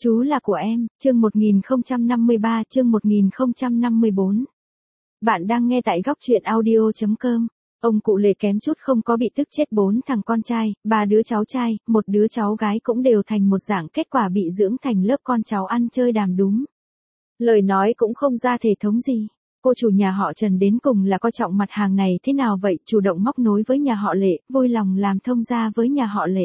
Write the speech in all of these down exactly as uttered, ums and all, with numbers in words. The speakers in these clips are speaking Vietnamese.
Chú là của em, chương một nghìn không trăm năm mươi ba, chương một nghìn không trăm năm mươi bốn. Bạn đang nghe tại góc truyện audio chấm com. Ông cụ Lệ kém chút không có bị tức chết bốn thằng con trai, ba đứa cháu trai, một đứa cháu gái cũng đều thành một dạng kết quả bị dưỡng thành lớp con cháu ăn chơi đàm đúm. Lời nói cũng không ra thể thống gì. Cô chủ nhà họ Trần đến cùng là coi trọng mặt hàng này thế nào vậy, chủ động móc nối với nhà họ Lệ, vui lòng làm thông gia với nhà họ Lệ.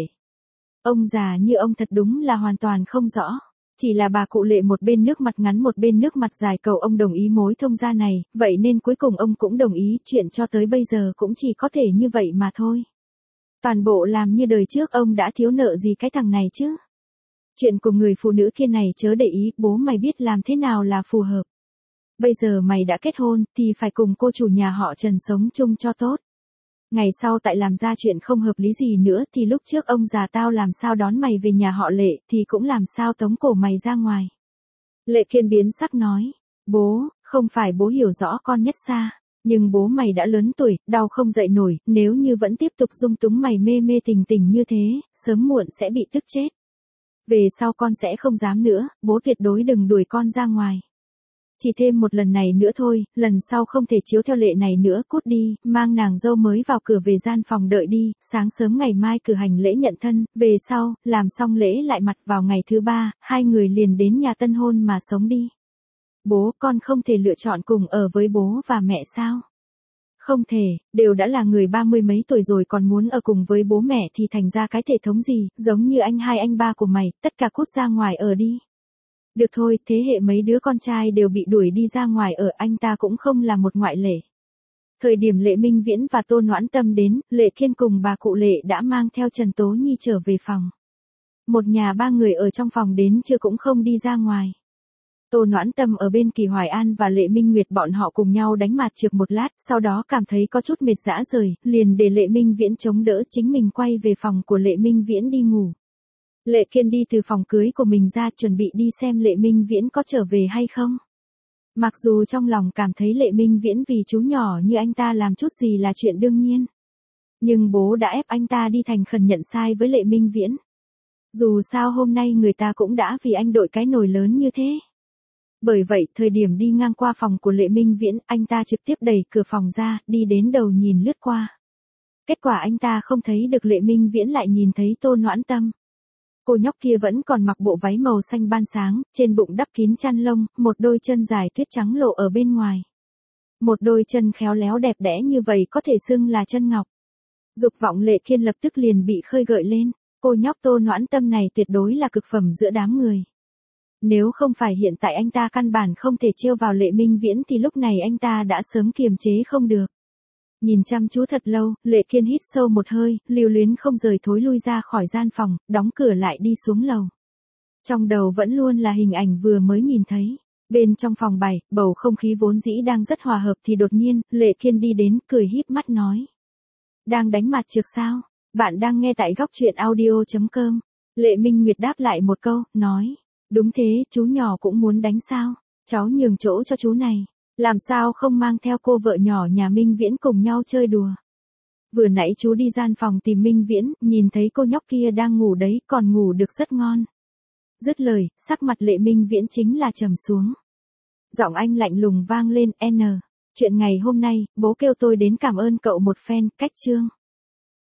Ông già như ông thật đúng là hoàn toàn không rõ. Chỉ là bà cụ Lệ một bên nước mặt ngắn một bên nước mặt dài cầu ông đồng ý mối thông gia này, vậy nên cuối cùng ông cũng đồng ý, chuyện cho tới bây giờ cũng chỉ có thể như vậy mà thôi. Toàn bộ làm như đời trước ông đã thiếu nợ gì cái thằng này chứ. Chuyện của người phụ nữ kia này chớ để ý, bố mày biết làm thế nào là phù hợp. Bây giờ mày đã kết hôn thì phải cùng cô chủ nhà họ Trần sống chung cho tốt. Ngày sau tại làm ra chuyện không hợp lý gì nữa thì lúc trước ông già tao làm sao đón mày về nhà họ Lệ thì cũng làm sao tống cổ mày ra ngoài. Lệ Kiên biến sắc nói, bố, không phải bố hiểu rõ con nhất xa, nhưng bố mày đã lớn tuổi, đau không dậy nổi, nếu như vẫn tiếp tục dung túng mày mê mê tình tình như thế, sớm muộn sẽ bị tức chết. Về sau con sẽ không dám nữa, bố tuyệt đối đừng đuổi con ra ngoài. Chỉ thêm một lần này nữa thôi, lần sau không thể chiếu theo lệ này nữa, cút đi, mang nàng dâu mới vào cửa về gian phòng đợi đi, sáng sớm ngày mai cử hành lễ nhận thân, về sau, làm xong lễ lại mặt vào ngày thứ ba, hai người liền đến nhà tân hôn mà sống đi. Bố, con không thể lựa chọn cùng ở với bố và mẹ sao? Không thể, đều đã là người ba mươi mấy tuổi rồi còn muốn ở cùng với bố mẹ thì thành ra cái thể thống gì, giống như anh hai anh ba của mày, tất cả cút ra ngoài ở đi. Được thôi, thế hệ mấy đứa con trai đều bị đuổi đi ra ngoài ở, anh ta cũng không là một ngoại lệ. Thời điểm Lệ Minh Viễn và Tô Noãn Tâm đến, Lệ Kiên cùng bà cụ Lệ đã mang theo Trần Tố Nhi trở về phòng. Một nhà ba người ở trong phòng đến chưa cũng không đi ra ngoài. Tô Noãn Tâm ở bên Kỳ Hoài An và Lệ Minh Nguyệt bọn họ cùng nhau đánh mạt trược một lát, sau đó cảm thấy có chút mệt rã rời, liền để Lệ Minh Viễn chống đỡ chính mình quay về phòng của Lệ Minh Viễn đi ngủ. Lệ Kiên đi từ phòng cưới của mình ra chuẩn bị đi xem Lệ Minh Viễn có trở về hay không. Mặc dù trong lòng cảm thấy Lệ Minh Viễn vì chú nhỏ như anh ta làm chút gì là chuyện đương nhiên. Nhưng bố đã ép anh ta đi thành khẩn nhận sai với Lệ Minh Viễn. Dù sao hôm nay người ta cũng đã vì anh đội cái nồi lớn như thế. Bởi vậy, thời điểm đi ngang qua phòng của Lệ Minh Viễn, anh ta trực tiếp đẩy cửa phòng ra, đi đến đầu nhìn lướt qua. Kết quả anh ta không thấy được Lệ Minh Viễn lại nhìn thấy Tô Noãn Tâm. Cô nhóc kia vẫn còn mặc bộ váy màu xanh ban sáng, trên bụng đắp kín chăn lông, một đôi chân dài tuyết trắng lộ ở bên ngoài. Một đôi chân khéo léo đẹp đẽ như vậy có thể xưng là chân ngọc. Dục vọng Lệ Kiên lập tức liền bị khơi gợi lên, cô nhóc Tô Noãn Tâm này tuyệt đối là cực phẩm giữa đám người. Nếu không phải hiện tại anh ta căn bản không thể trêu vào Lệ Minh Viễn thì lúc này anh ta đã sớm kiềm chế không được. Nhìn chăm chú thật lâu, Lệ Kiên hít sâu một hơi, lưu luyến không rời thối lui ra khỏi gian phòng, đóng cửa lại đi xuống lầu. Trong đầu vẫn luôn là hình ảnh vừa mới nhìn thấy. Bên trong phòng bày, bầu không khí vốn dĩ đang rất hòa hợp thì đột nhiên, Lệ Kiên đi đến, cười híp mắt nói. Đang đánh mặt trược sao? Bạn đang nghe tại góc truyện audio chấm com. Lệ Minh Nguyệt đáp lại một câu, nói. Đúng thế, chú nhỏ cũng muốn đánh sao? Cháu nhường chỗ cho chú này. Làm sao không mang theo cô vợ nhỏ nhà Minh Viễn cùng nhau chơi đùa. Vừa nãy chú đi gian phòng tìm Minh Viễn, nhìn thấy cô nhóc kia đang ngủ đấy, còn ngủ được rất ngon. Dứt lời, sắc mặt Lệ Minh Viễn chính là trầm xuống. Giọng anh lạnh lùng vang lên, N. Chuyện ngày hôm nay, bố kêu tôi đến cảm ơn cậu một phen, cách chương.